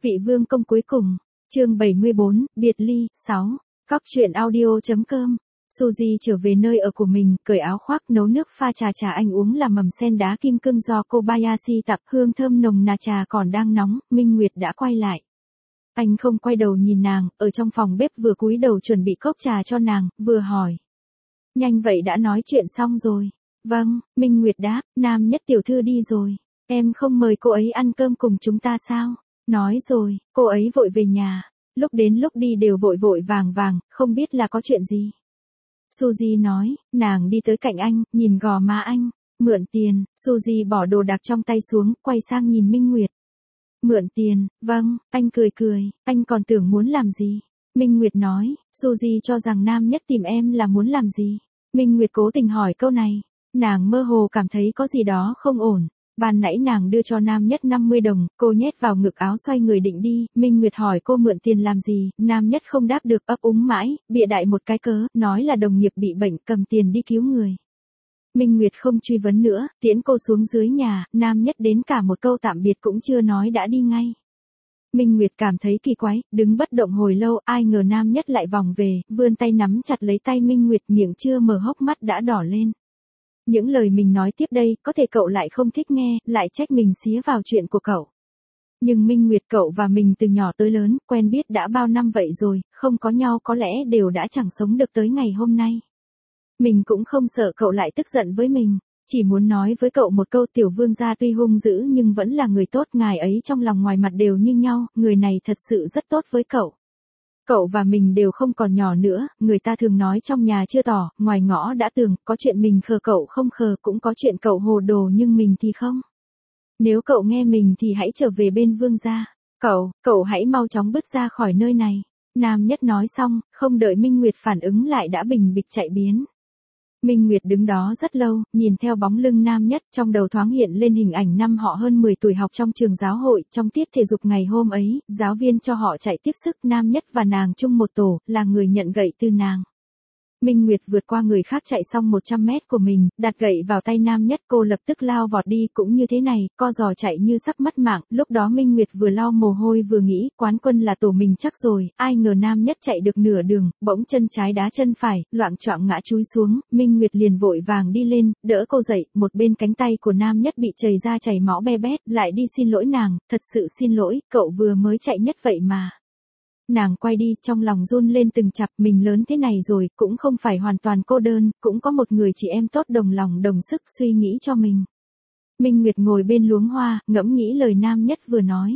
Vị vương công cuối cùng, chương 74, biệt ly, 6, Cóc truyện audio.com. Suzy trở về nơi ở của mình, cởi áo khoác nấu nước pha trà anh uống là mầm sen đá kim cương do Kobayashi tặng, hương thơm nồng nà trà còn đang nóng, Minh Nguyệt đã quay lại. Anh không quay đầu nhìn nàng, ở trong phòng bếp vừa cúi đầu chuẩn bị cốc trà cho nàng, vừa hỏi. Nhanh vậy đã nói chuyện xong rồi. Vâng, Minh Nguyệt đáp, Nam Nhất tiểu thư đi rồi. Em không mời cô ấy ăn cơm cùng chúng ta sao? Nói rồi, cô ấy vội về nhà. Lúc đến lúc đi đều vội vội vàng, không biết là có chuyện gì. Suzy nói, nàng đi tới cạnh anh, nhìn gò má anh. Mượn tiền, Suzy bỏ đồ đạc trong tay xuống, quay sang nhìn Minh Nguyệt. Mượn tiền, vâng, anh cười, anh còn tưởng muốn làm gì. Minh Nguyệt nói, Suzy cho rằng Nam Nhất tìm em là muốn làm gì. Minh Nguyệt cố tình hỏi câu này. Nàng mơ hồ cảm thấy có gì đó không ổn. Ban nãy nàng đưa cho Nam Nhất 50 đồng, cô nhét vào ngực áo xoay người định đi, Minh Nguyệt hỏi cô mượn tiền làm gì, Nam Nhất không đáp được, ấp úng mãi, bịa đại một cái cớ, nói là đồng nghiệp bị bệnh, cầm tiền đi cứu người. Minh Nguyệt không truy vấn nữa, tiễn cô xuống dưới nhà, Nam Nhất đến cả một câu tạm biệt cũng chưa nói đã đi ngay. Minh Nguyệt cảm thấy kỳ quái, đứng bất động hồi lâu, ai ngờ Nam Nhất lại vòng về, vươn tay nắm chặt lấy tay Minh Nguyệt, miệng chưa mở hốc mắt đã đỏ lên. Những lời mình nói tiếp đây, có thể cậu lại không thích nghe, lại trách mình xía vào chuyện của cậu. Nhưng Minh Nguyệt, cậu và mình từ nhỏ tới lớn, quen biết đã bao năm vậy rồi, không có nhau có lẽ đều đã chẳng sống được tới ngày hôm nay. Mình cũng không sợ cậu lại tức giận với mình, chỉ muốn nói với cậu một câu, tiểu vương gia tuy hung dữ nhưng vẫn là người tốt, ngài ấy trong lòng ngoài mặt đều như nhau, người này thật sự rất tốt với cậu. Cậu và mình đều không còn nhỏ nữa, người ta thường nói trong nhà chưa tỏ, ngoài ngõ đã tường, có chuyện mình khờ cậu không khờ, cũng có chuyện cậu hồ đồ nhưng mình thì không. Nếu cậu nghe mình thì hãy trở về bên vương gia. Cậu hãy mau chóng bước ra khỏi nơi này. Nam Nhất nói xong, không đợi Minh Nguyệt phản ứng lại đã bình bịch chạy biến. Minh Nguyệt đứng đó rất lâu, nhìn theo bóng lưng Nam Nhất, trong đầu thoáng hiện lên hình ảnh năm họ hơn 10 tuổi học trong trường giáo hội, trong tiết thể dục ngày hôm ấy, giáo viên cho họ chạy tiếp sức, Nam Nhất và nàng chung một tổ, là người nhận gậy từ nàng. Minh Nguyệt vượt qua người khác chạy xong 100 mét của mình, đặt gậy vào tay Nam Nhất, cô lập tức lao vọt đi, cũng như thế này, co giò chạy như sắp mất mạng, lúc đó Minh Nguyệt vừa lau mồ hôi vừa nghĩ, quán quân là tổ mình chắc rồi, ai ngờ Nam Nhất chạy được nửa đường, bỗng chân trái đá chân phải, loạng choạng ngã chúi xuống, Minh Nguyệt liền vội vàng đi lên, đỡ cô dậy, một bên cánh tay của Nam Nhất bị chảy ra chảy máu be bét, lại đi xin lỗi nàng, thật sự xin lỗi, cậu vừa mới chạy nhất vậy mà. Nàng quay đi, trong lòng run lên từng chập, mình lớn thế này rồi, cũng không phải hoàn toàn cô đơn, cũng có một người chị em tốt đồng lòng đồng sức suy nghĩ cho mình. Minh Nguyệt ngồi bên luống hoa, ngẫm nghĩ lời Nam Nhất vừa nói.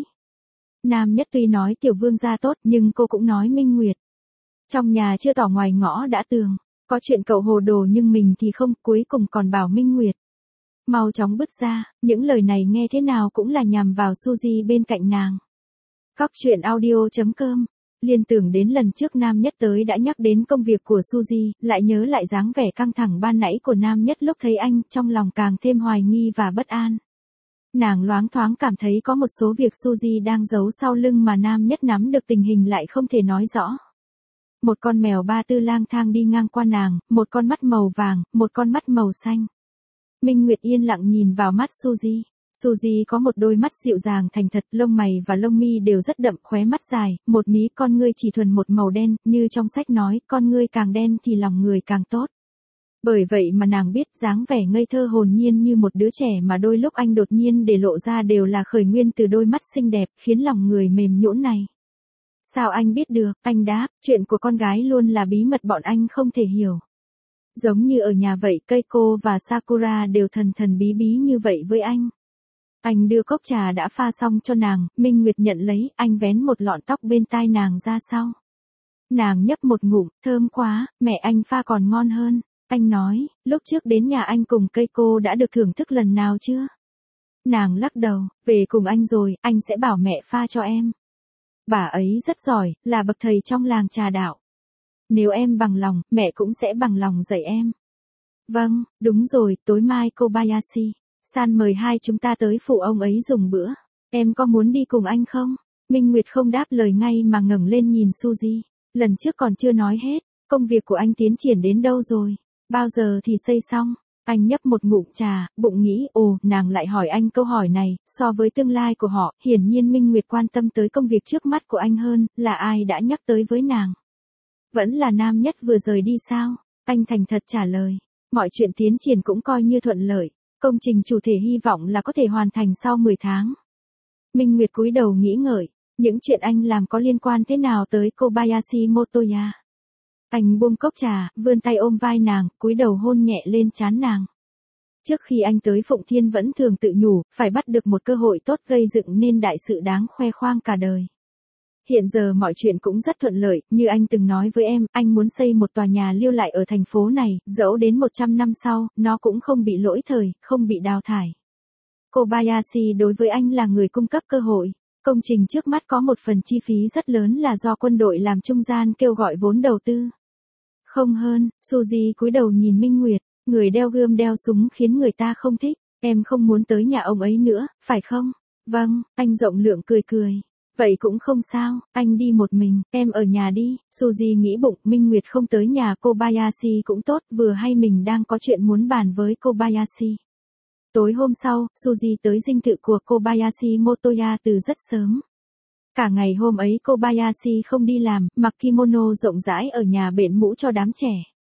Nam Nhất tuy nói tiểu vương gia tốt, nhưng cô cũng nói Minh Nguyệt. Trong nhà chưa tỏ ngoài ngõ đã tường, có chuyện cậu hồ đồ nhưng mình thì không, cuối cùng còn bảo Minh Nguyệt. Mau chóng bước ra, những lời này nghe thế nào cũng là nhằm vào Suzy bên cạnh nàng. Cóc truyện audio.com. Liên tưởng đến lần trước Nam Nhất tới đã nhắc đến công việc của Suzy, lại nhớ lại dáng vẻ căng thẳng ban nãy của Nam Nhất lúc thấy anh, trong lòng càng thêm hoài nghi và bất an. Nàng loáng thoáng cảm thấy có một số việc Suzy đang giấu sau lưng mà Nam Nhất nắm được tình hình lại không thể nói rõ. Một con mèo ba tư lang thang đi ngang qua nàng, một con mắt màu vàng, một con mắt màu xanh. Minh Nguyệt yên lặng nhìn vào mắt Suzy. Suzy có một đôi mắt dịu dàng thành thật, lông mày và lông mi đều rất đậm, khóe mắt dài, một mí con ngươi chỉ thuần một màu đen, như trong sách nói, con ngươi càng đen thì lòng người càng tốt. Bởi vậy mà nàng biết dáng vẻ ngây thơ hồn nhiên như một đứa trẻ mà đôi lúc anh đột nhiên để lộ ra đều là khởi nguyên từ đôi mắt xinh đẹp, khiến lòng người mềm nhũn này. Sao anh biết được? Anh đáp, chuyện của con gái luôn là bí mật bọn anh không thể hiểu. Giống như ở nhà vậy, Keiko và Sakura đều thần bí bí như vậy với anh. Anh đưa cốc trà đã pha xong cho nàng, Minh Nguyệt nhận lấy, anh vén một lọn tóc bên tai nàng ra sau. Nàng nhấp một ngụm, thơm quá, mẹ anh pha còn ngon hơn. Anh nói, lúc trước đến nhà anh cùng Keiko đã được thưởng thức lần nào chưa? Nàng lắc đầu, về cùng anh rồi, anh sẽ bảo mẹ pha cho em. Bà ấy rất giỏi, là bậc thầy trong làng trà đạo. Nếu em bằng lòng, mẹ cũng sẽ bằng lòng dạy em. Vâng, đúng rồi, tối mai Kobayashi San mời hai chúng ta tới phụ ông ấy dùng bữa. Em có muốn đi cùng anh không? Minh Nguyệt không đáp lời ngay mà ngẩng lên nhìn Suzy. Lần trước còn chưa nói hết, công việc của anh tiến triển đến đâu rồi? Bao giờ thì xây xong? Anh nhấp một ngụm trà, bụng nghĩ, ồ, nàng lại hỏi anh câu hỏi này, so với tương lai của họ, hiển nhiên Minh Nguyệt quan tâm tới công việc trước mắt của anh hơn, là ai đã nhắc tới với nàng? Vẫn là nam nhất vừa rời đi sao? Anh thành thật trả lời. Mọi chuyện tiến triển cũng coi như thuận lợi, công trình chủ thể hy vọng là có thể hoàn thành sau 10 tháng. Minh Nguyệt cúi đầu nghĩ ngợi, những chuyện anh làm có liên quan thế nào tới Kobayashi Motoya? Anh buông cốc trà, vươn tay ôm vai nàng, cúi đầu hôn nhẹ lên trán nàng. Trước khi anh tới Phụng Thiên vẫn thường tự nhủ, phải bắt được một cơ hội tốt gây dựng nên đại sự đáng khoe khoang cả đời. Hiện giờ mọi chuyện cũng rất thuận lợi, như anh từng nói với em, anh muốn xây một tòa nhà lưu lại ở thành phố này, dẫu đến 100 năm sau, nó cũng không bị lỗi thời, không bị đào thải. Kobayashi đối với anh là người cung cấp cơ hội. Công trình trước mắt có một phần chi phí rất lớn là do quân đội làm trung gian kêu gọi vốn đầu tư. Không hơn, Suzy cúi đầu nhìn Minh Nguyệt, người đeo gươm đeo súng khiến người ta không thích, em không muốn tới nhà ông ấy nữa, phải không? Vâng, anh rộng lượng cười cười. Vậy cũng không sao, anh đi một mình, em ở nhà đi. Suzy nghĩ bụng, Minh Nguyệt không tới nhà Kobayashi cũng tốt, vừa hay mình đang có chuyện muốn bàn với Kobayashi. Tối hôm sau, Suzy tới dinh thự của Kobayashi Motoya từ rất sớm. Cả ngày hôm ấy Kobayashi không đi làm, mặc kimono rộng rãi ở nhà bện mũ cho đám trẻ.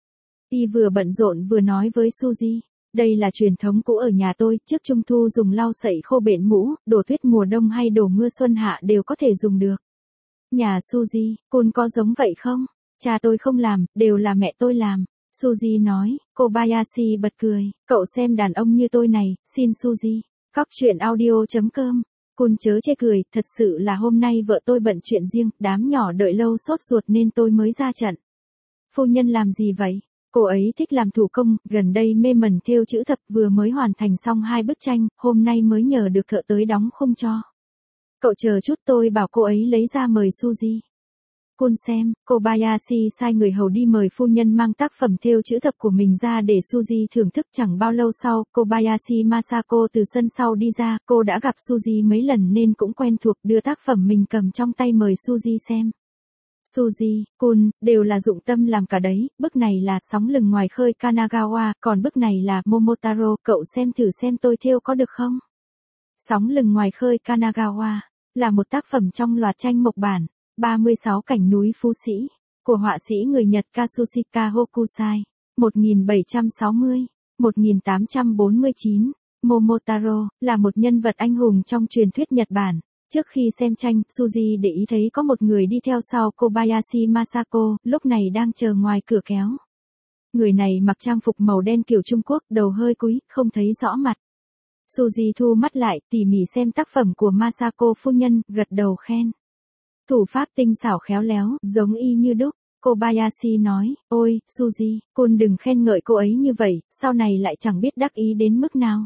Y vừa bận rộn vừa nói với Suzy, đây là truyền thống cũ ở nhà tôi, trước Trung thu dùng lau sậy khô bện mũ, đổ tuyết mùa đông hay đổ mưa xuân hạ đều có thể dùng được. Nhà Suzy, Kun có giống vậy không? Cha tôi không làm, đều là mẹ tôi làm. Suzy nói, Kobayashi bật cười, cậu xem đàn ông như tôi này, xin Suzy. Cóc truyện audio.com. Kun chớ chê cười, thật sự là hôm nay vợ tôi bận chuyện riêng, đám nhỏ đợi lâu sốt ruột nên tôi mới ra trận. Phu nhân làm gì vậy? Cô ấy thích làm thủ công, gần đây mê mẩn thêu chữ thập, vừa mới hoàn thành xong 2 bức tranh, hôm nay mới nhờ được thợ tới đóng khung cho. Cậu chờ chút, tôi bảo cô ấy lấy ra mời Suzy. Kun xem, Kobayashi sai người hầu đi mời phu nhân mang tác phẩm thêu chữ thập của mình ra để Suzy thưởng thức. Chẳng bao lâu sau, Kobayashi Masako từ sân sau đi ra, cô đã gặp Suzy mấy lần nên cũng quen thuộc, đưa tác phẩm mình cầm trong tay mời Suzy xem. Suzy, Kun, đều là dụng tâm làm cả đấy, bức này là Sóng lừng ngoài khơi Kanagawa, còn bức này là Momotaro, cậu xem thử xem tôi thêu có được không? Sóng lừng ngoài khơi Kanagawa là một tác phẩm trong loạt tranh mộc bản 36 cảnh núi Phú Sĩ của họa sĩ người Nhật Katsushika Hokusai, 1760-1849. Momotaro là một nhân vật anh hùng trong truyền thuyết Nhật Bản. Trước khi xem tranh, Suzy để ý thấy có một người đi theo sau Kobayashi Masako, lúc này đang chờ ngoài cửa kéo. Người này mặc trang phục màu đen kiểu Trung Quốc, đầu hơi cúi, không thấy rõ mặt. Suzy thu mắt lại, tỉ mỉ xem tác phẩm của Masako phu nhân, gật đầu khen. Thủ pháp tinh xảo khéo léo, giống y như đúc. Kobayashi nói, ôi, Suzy, Kun đừng khen ngợi cô ấy như vậy, sau này lại chẳng biết đắc ý đến mức nào.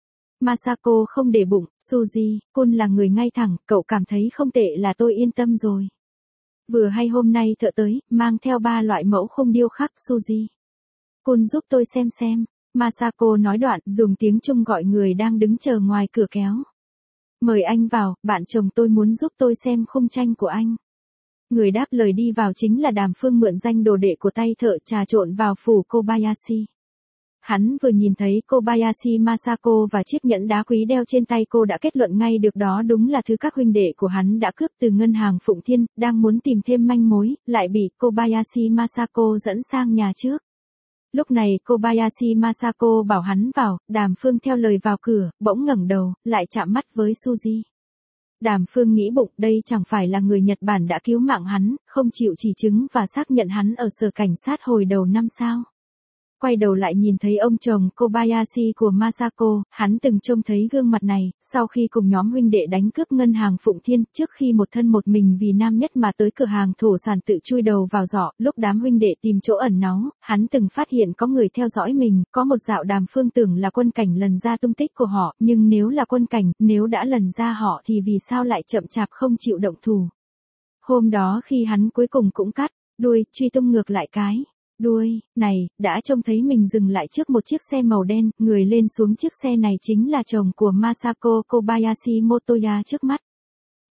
Masako không để bụng, Suzy, Kun là người ngay thẳng, cậu cảm thấy không tệ là tôi yên tâm rồi. Vừa hay hôm nay thợ tới, mang theo 3 loại mẫu khung điêu khắc. Suzy, Kun giúp tôi xem. Masako nói đoạn, dùng tiếng Trung gọi người đang đứng chờ ngoài cửa kéo. Mời anh vào, bạn chồng tôi muốn giúp tôi xem khung tranh của anh. Người đáp lời đi vào chính là Đàm Phương, mượn danh đồ đệ của tay thợ trà trộn vào phủ Kobayashi. Hắn vừa nhìn thấy Kobayashi Masako và chiếc nhẫn đá quý đeo trên tay cô đã kết luận ngay được đó đúng là thứ các huynh đệ của hắn đã cướp từ ngân hàng Phụng Thiên, đang muốn tìm thêm manh mối, lại bị Kobayashi Masako dẫn sang nhà trước. Lúc này Kobayashi Masako bảo hắn vào, Đàm Phương theo lời vào cửa, bỗng ngẩng đầu, lại chạm mắt với Suzy. Đàm Phương nghĩ bụng, đây chẳng phải là người Nhật Bản đã cứu mạng hắn, không chịu chỉ chứng và xác nhận hắn ở sở cảnh sát hồi đầu năm sao. Quay đầu lại nhìn thấy ông chồng Kobayashi của Masako, hắn từng trông thấy gương mặt này, sau khi cùng nhóm huynh đệ đánh cướp ngân hàng Phụng Thiên, trước khi một thân một mình vì nam nhất mà tới cửa hàng thổ sản tự chui đầu vào giỏ, lúc đám huynh đệ tìm chỗ ẩn náu, hắn từng phát hiện có người theo dõi mình, có một dạo Đàm Phương tưởng là Quân Cảnh lần ra tung tích của họ, nhưng nếu là Quân Cảnh, nếu đã lần ra họ thì vì sao lại chậm chạp không chịu động thủ. Hôm đó khi hắn cuối cùng cũng cắt đuôi, truy tung ngược lại cái đuôi này, đã trông thấy mình dừng lại trước một chiếc xe màu đen, người lên xuống chiếc xe này chính là chồng của Masako, Kobayashi Motoya trước mắt.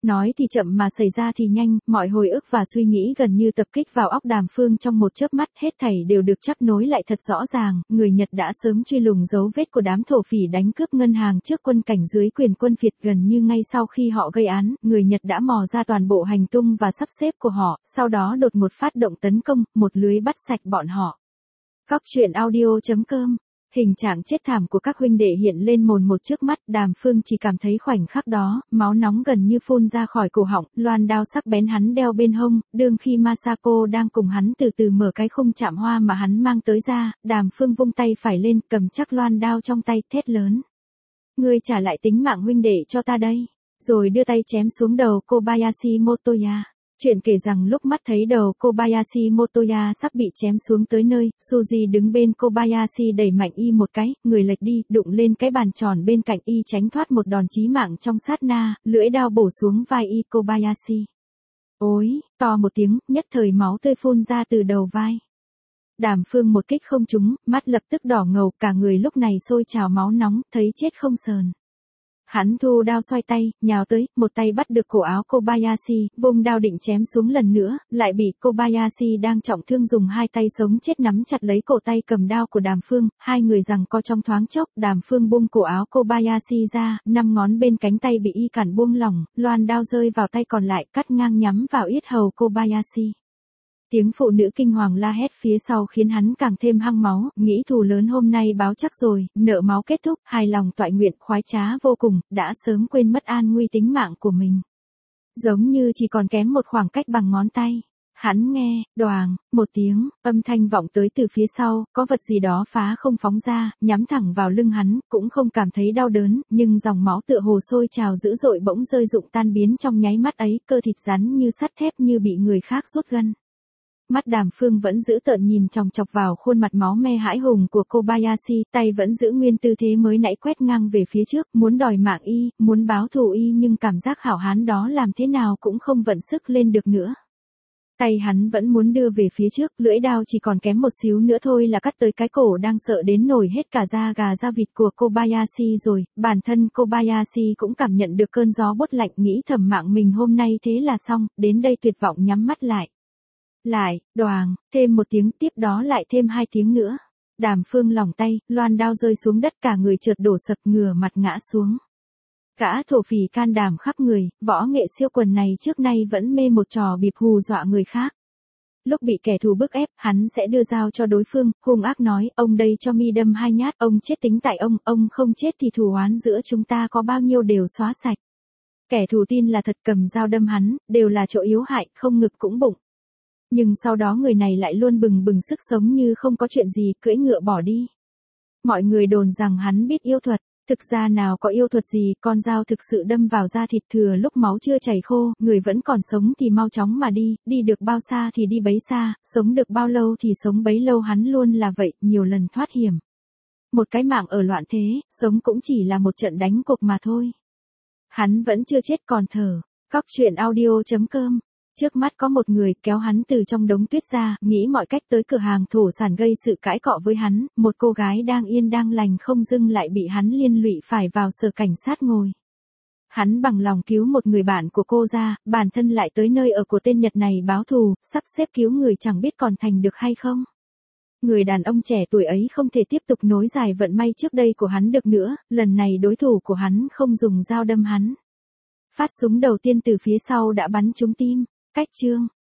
Nói thì chậm mà xảy ra thì nhanh, mọi hồi ức và suy nghĩ gần như tập kích vào óc Đàm Phương trong một chớp mắt, hết thảy đều được chắp nối lại thật rõ ràng, người Nhật đã sớm truy lùng dấu vết của đám thổ phỉ đánh cướp ngân hàng trước quân cảnh dưới quyền quân Việt gần như ngay sau khi họ gây án, người Nhật đã mò ra toàn bộ hành tung và sắp xếp của họ, sau đó đột ngột phát động tấn công, một lưới bắt sạch bọn họ. Góc truyện audio.com. Hình trạng chết thảm của các huynh đệ hiện lên mồn một trước mắt, Đàm Phương chỉ cảm thấy khoảnh khắc đó, máu nóng gần như phun ra khỏi cổ họng, loan đao sắc bén hắn đeo bên hông, đương khi Masako đang cùng hắn từ từ mở cái khung chạm hoa mà hắn mang tới ra, Đàm Phương vung tay phải lên, cầm chắc loan đao trong tay, thét lớn. Ngươi trả lại tính mạng huynh đệ cho ta đây, rồi đưa tay chém xuống đầu Kobayashi Motoya. Chuyện kể rằng lúc mắt thấy đầu Kobayashi Motoya sắp bị chém xuống tới nơi, Suzy đứng bên Kobayashi đẩy mạnh y một cái, người lệch đi, đụng lên cái bàn tròn bên cạnh y tránh thoát một đòn chí mạng trong sát na, lưỡi đao bổ xuống vai y Kobayashi. Ối, to một tiếng, nhất thời máu tươi phun ra từ đầu vai. Đàm Phương một kích không trúng, mắt lập tức đỏ ngầu, cả người lúc này sôi trào máu nóng, thấy chết không sờn. Hắn thu đao xoay tay, nhào tới, một tay bắt được cổ áo Kobayashi, vung đao định chém xuống lần nữa, lại bị Kobayashi đang trọng thương dùng hai tay sống chết nắm chặt lấy cổ tay cầm đao của Đàm Phương, hai người giằng co trong thoáng chốc, Đàm Phương buông cổ áo Kobayashi ra, 5 ngón bên cánh tay bị y cản buông lỏng, loan đao rơi vào tay còn lại, cắt ngang nhắm vào yết hầu Kobayashi. Tiếng phụ nữ kinh hoàng la hét phía sau khiến hắn càng thêm hăng máu, nghĩ thù lớn hôm nay báo chắc rồi, nợ máu kết thúc, hài lòng toại nguyện, khoái trá vô cùng, đã sớm quên mất an nguy tính mạng của mình. Giống như chỉ còn kém một khoảng cách bằng ngón tay. Hắn nghe, đoàng, một tiếng, âm thanh vọng tới từ phía sau, có vật gì đó phá không phóng ra, nhắm thẳng vào lưng hắn, cũng không cảm thấy đau đớn, nhưng dòng máu tựa hồ sôi trào dữ dội bỗng rơi rụng tan biến trong nháy mắt ấy, cơ thịt rắn như sắt thép như bị người khác rút gân. Mắt Đàm Phương vẫn giữ tợn nhìn chòng chọc vào khuôn mặt máu me hãi hùng của Kobayashi, tay vẫn giữ nguyên tư thế mới nãy quét ngang về phía trước, muốn đòi mạng y, muốn báo thù y nhưng cảm giác hảo hán đó làm thế nào cũng không vận sức lên được nữa. Tay hắn vẫn muốn đưa về phía trước, lưỡi đao chỉ còn kém một xíu nữa thôi là cắt tới cái cổ đang sợ đến nổi hết cả da gà da vịt của Kobayashi rồi, bản thân Kobayashi cũng cảm nhận được cơn gió bút lạnh nghĩ thầm mạng mình hôm nay thế là xong, đến đây tuyệt vọng nhắm mắt lại. Lại, đoàng, thêm một tiếng tiếp đó lại thêm 2 tiếng nữa. Đàm Phương lỏng tay, loan đao rơi xuống đất cả người trượt đổ sập ngửa mặt ngã xuống. Gã thổ phỉ can đảm khắp người, võ nghệ siêu quần này trước nay vẫn mê một trò bịp hù dọa người khác. Lúc bị kẻ thù bức ép, hắn sẽ đưa dao cho đối phương, hung ác nói, ông đây cho mi đâm 2 nhát, ông chết tính tại ông không chết thì thù oán giữa chúng ta có bao nhiêu đều xóa sạch. Kẻ thù tin là thật cầm dao đâm hắn, đều là chỗ yếu hại, không ngực cũng bụng. Nhưng sau đó người này lại luôn bừng bừng sức sống như không có chuyện gì, cưỡi ngựa bỏ đi. Mọi người đồn rằng hắn biết yêu thuật, thực ra nào có yêu thuật gì, con dao thực sự đâm vào da thịt thừa lúc máu chưa chảy khô, người vẫn còn sống thì mau chóng mà đi được bao xa thì đi bấy xa, sống được bao lâu thì sống bấy lâu, hắn luôn là vậy, nhiều lần thoát hiểm. Một cái mạng ở loạn thế, sống cũng chỉ là một trận đánh cuộc mà thôi. Hắn vẫn chưa chết còn thở. Góc truyện audio.com. Trước mắt có một người kéo hắn từ trong đống tuyết ra, nghĩ mọi cách tới cửa hàng thổ sản gây sự cãi cọ với hắn, một cô gái đang yên đang lành không dưng lại bị hắn liên lụy phải vào sở cảnh sát ngồi. Hắn bằng lòng cứu một người bạn của cô ra, bản thân lại tới nơi ở của tên Nhật này báo thù, sắp xếp cứu người chẳng biết còn thành được hay không. Người đàn ông trẻ tuổi ấy không thể tiếp tục nối dài vận may trước đây của hắn được nữa, lần này đối thủ của hắn không dùng dao đâm hắn. Phát súng đầu tiên từ phía sau đã bắn trúng tim. Cách chương